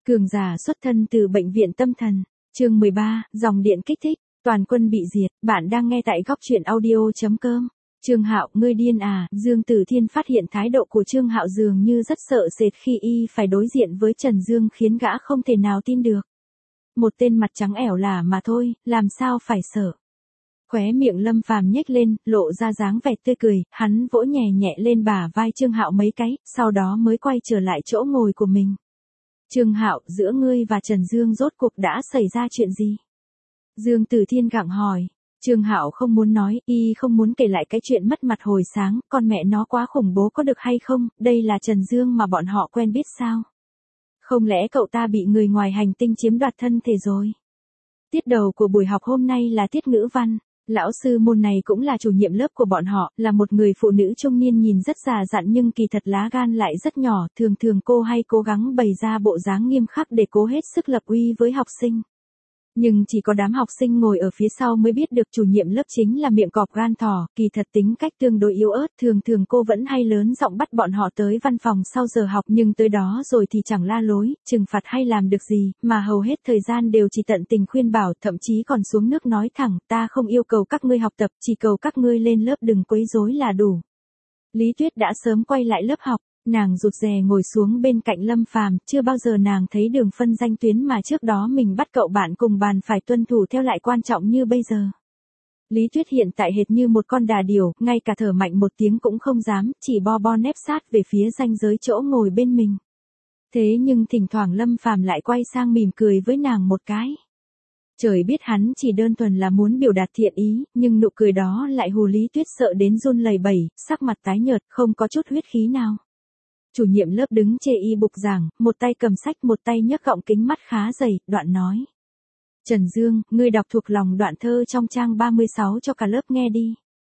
Cường giả xuất thân từ bệnh viện tâm thần. Chương 13, dòng điện kích thích, toàn quân bị diệt. Bạn đang nghe tại góc truyện audio.com. Trương Hạo, ngươi điên à? Dương Tử Thiên phát hiện thái độ của Trương Hạo dường như rất sợ sệt khi y phải đối diện với Trần Dương, khiến gã không thể nào tin được. Một tên mặt trắng ẻo lả mà thôi, làm sao phải sợ? Khóe miệng Lâm Phàm nhếch lên, lộ ra dáng vẻ tươi cười, hắn vỗ nhẹ nhẹ lên bả vai Trương Hạo mấy cái, sau đó mới quay trở lại chỗ ngồi của mình. Trương Hạo, giữa ngươi và Trần Dương rốt cuộc đã xảy ra chuyện gì? Dương Tử Thiên gặng hỏi. Trương Hạo không muốn nói, y không muốn kể lại cái chuyện mất mặt hồi sáng, con mẹ nó quá khủng bố có được hay không, đây là Trần Dương mà bọn họ quen biết sao? Không lẽ cậu ta bị người ngoài hành tinh chiếm đoạt thân thể rồi? Tiết đầu của buổi học hôm nay là tiết ngữ văn. Lão sư môn này cũng là chủ nhiệm lớp của bọn họ, là một người phụ nữ trung niên nhìn rất già dặn nhưng kỳ thật lá gan lại rất nhỏ, thường thường cô hay cố gắng bày ra bộ dáng nghiêm khắc để cố hết sức lập uy với học sinh. Nhưng chỉ có đám học sinh ngồi ở phía sau mới biết được chủ nhiệm lớp chính là miệng cọp gan thỏ, kỳ thật tính cách tương đối yếu ớt, thường thường cô vẫn hay lớn giọng bắt bọn họ tới văn phòng sau giờ học, nhưng tới đó rồi thì chẳng la lối, trừng phạt hay làm được gì, mà hầu hết thời gian đều chỉ tận tình khuyên bảo, thậm chí còn xuống nước nói thẳng, ta không yêu cầu các ngươi học tập, chỉ cầu các ngươi lên lớp đừng quấy rối là đủ. Lý Tuyết đã sớm quay lại lớp học. Nàng rụt rè ngồi xuống bên cạnh Lâm Phàm, chưa bao giờ nàng thấy đường phân danh tuyến mà trước đó mình bắt cậu bạn cùng bàn phải tuân thủ theo lại quan trọng như bây giờ. Lý Tuyết hiện tại hệt như một con đà điểu, ngay cả thở mạnh một tiếng cũng không dám, chỉ bo bo nép sát về phía ranh giới chỗ ngồi bên mình. Thế nhưng thỉnh thoảng Lâm Phàm lại quay sang mỉm cười với nàng một cái. Trời biết hắn chỉ đơn thuần là muốn biểu đạt thiện ý, nhưng nụ cười đó lại hù Lý Tuyết sợ đến run lẩy bẩy, sắc mặt tái nhợt, không có chút huyết khí nào. Chủ nhiệm lớp đứng chê y bục giảng, một tay cầm sách một tay nhấc gọng kính mắt khá dày, đoạn nói. Trần Dương, ngươi đọc thuộc lòng đoạn thơ trong trang 36 cho cả lớp nghe đi.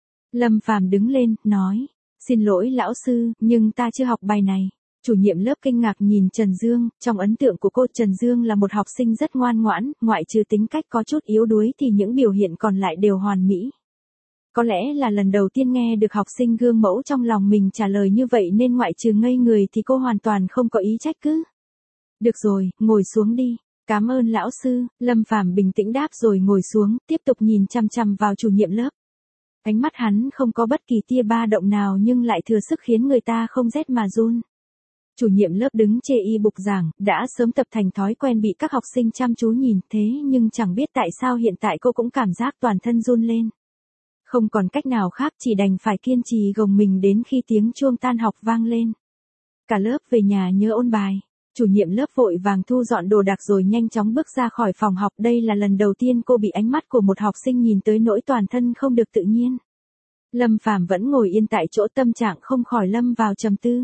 Lâm Phàm đứng lên, nói. Xin lỗi lão sư, nhưng ta chưa học bài này. Chủ nhiệm lớp kinh ngạc nhìn Trần Dương, trong ấn tượng của cô Trần Dương là một học sinh rất ngoan ngoãn, ngoại trừ tính cách có chút yếu đuối thì những biểu hiện còn lại đều hoàn mỹ. Có lẽ là lần đầu tiên nghe được học sinh gương mẫu trong lòng mình trả lời như vậy nên ngoại trừ ngây người thì cô hoàn toàn không có ý trách cứ. Được rồi, ngồi xuống đi. Cảm ơn lão sư, Lâm Phàm bình tĩnh đáp rồi ngồi xuống, tiếp tục nhìn chằm chằm vào chủ nhiệm lớp. Ánh mắt hắn không có bất kỳ tia ba động nào nhưng lại thừa sức khiến người ta không rét mà run. Chủ nhiệm lớp đứng chê y bục giảng, đã sớm tập thành thói quen bị các học sinh chăm chú nhìn, thế nhưng chẳng biết tại sao hiện tại cô cũng cảm giác toàn thân run lên. Không còn cách nào khác, chỉ đành phải kiên trì gồng mình đến khi tiếng chuông tan học vang lên. Cả lớp về nhà nhớ ôn bài. Chủ nhiệm lớp vội vàng thu dọn đồ đạc rồi nhanh chóng bước ra khỏi phòng học. Đây là lần đầu tiên cô bị ánh mắt của một học sinh nhìn tới nỗi toàn thân không được tự nhiên. Lâm Phàm vẫn ngồi yên tại chỗ, tâm trạng không khỏi lâm vào trầm tư.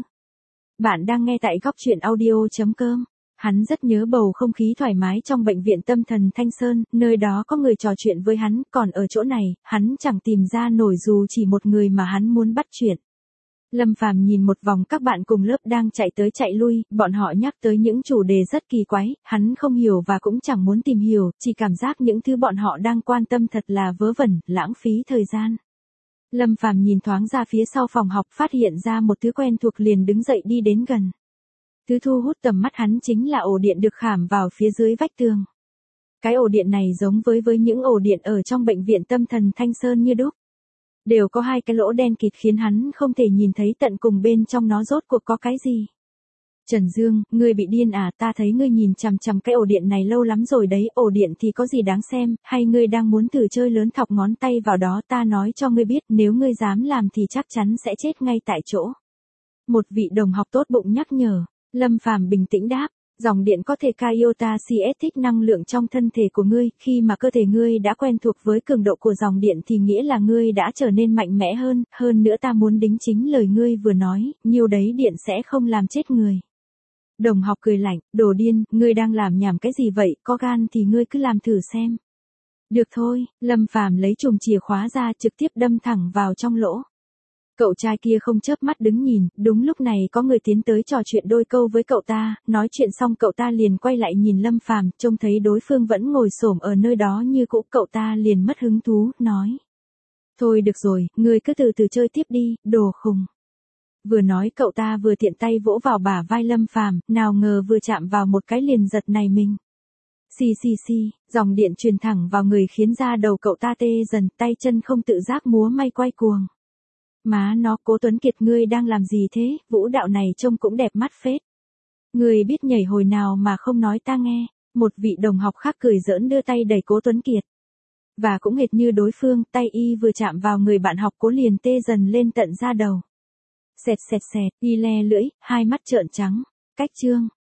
Bạn đang nghe tại góc truyện audio.com. Hắn rất nhớ bầu không khí thoải mái trong bệnh viện tâm thần Thanh Sơn, nơi đó có người trò chuyện với hắn, còn ở chỗ này, hắn chẳng tìm ra nổi dù chỉ một người mà hắn muốn bắt chuyện. Lâm Phàm nhìn một vòng các bạn cùng lớp đang chạy tới chạy lui, bọn họ nhắc tới những chủ đề rất kỳ quái, hắn không hiểu và cũng chẳng muốn tìm hiểu, chỉ cảm giác những thứ bọn họ đang quan tâm thật là vớ vẩn, lãng phí thời gian. Lâm Phàm nhìn thoáng ra phía sau phòng học, phát hiện ra một thứ quen thuộc liền đứng dậy đi đến gần. Thứ thu hút tầm mắt hắn chính là ổ điện được khảm vào phía dưới vách tường. Cái ổ điện này giống với những ổ điện ở trong bệnh viện tâm thần Thanh Sơn như đúc. Đều có hai cái lỗ đen kịt khiến hắn không thể nhìn thấy tận cùng bên trong nó rốt cuộc có cái gì. Trần Dương, ngươi bị điên à? Ta thấy ngươi nhìn chằm chằm cái ổ điện này lâu lắm rồi đấy, ổ điện thì có gì đáng xem, hay ngươi đang muốn thử chơi lớn thọc ngón tay vào đó? Ta nói cho ngươi biết, nếu ngươi dám làm thì chắc chắn sẽ chết ngay tại chỗ. Một vị đồng học tốt bụng nhắc nhở. Lâm Phàm bình tĩnh đáp, dòng điện có thể ca iota CS thích năng lượng trong thân thể của ngươi, khi mà cơ thể ngươi đã quen thuộc với cường độ của dòng điện thì nghĩa là ngươi đã trở nên mạnh mẽ hơn nữa ta muốn đính chính lời ngươi vừa nói, nhiều đấy điện sẽ không làm chết người. Đồng học cười lạnh, đồ điên, ngươi đang làm nhảm cái gì vậy, có gan thì ngươi cứ làm thử xem. Được thôi, Lâm Phàm lấy chùm chìa khóa ra trực tiếp đâm thẳng vào trong lỗ. Cậu trai kia không chớp mắt đứng nhìn, đúng lúc này có người tiến tới trò chuyện đôi câu với cậu ta, nói chuyện xong cậu ta liền quay lại nhìn Lâm Phàm, trông thấy đối phương vẫn ngồi xổm ở nơi đó như cũ, cậu ta liền mất hứng thú, nói. Thôi được rồi, ngươi cứ từ từ chơi tiếp đi, đồ khùng. Vừa nói cậu ta vừa tiện tay vỗ vào bả vai Lâm Phàm, nào ngờ vừa chạm vào một cái liền giật này mình. Xì xì xì, dòng điện truyền thẳng vào người khiến da đầu cậu ta tê dần, tay chân không tự giác múa may quay cuồng. Má nó, Cố Tuấn Kiệt ngươi đang làm gì thế, vũ đạo này trông cũng đẹp mắt phết. Ngươi biết nhảy hồi nào mà không nói ta nghe. Một vị đồng học khác cười giỡn đưa tay đẩy Cố Tuấn Kiệt. Và cũng hệt như đối phương, tay y vừa chạm vào người bạn học Cố liền tê dần lên tận da đầu. Xẹt xẹt xẹt, y le lưỡi, hai mắt trợn trắng. Cách chương.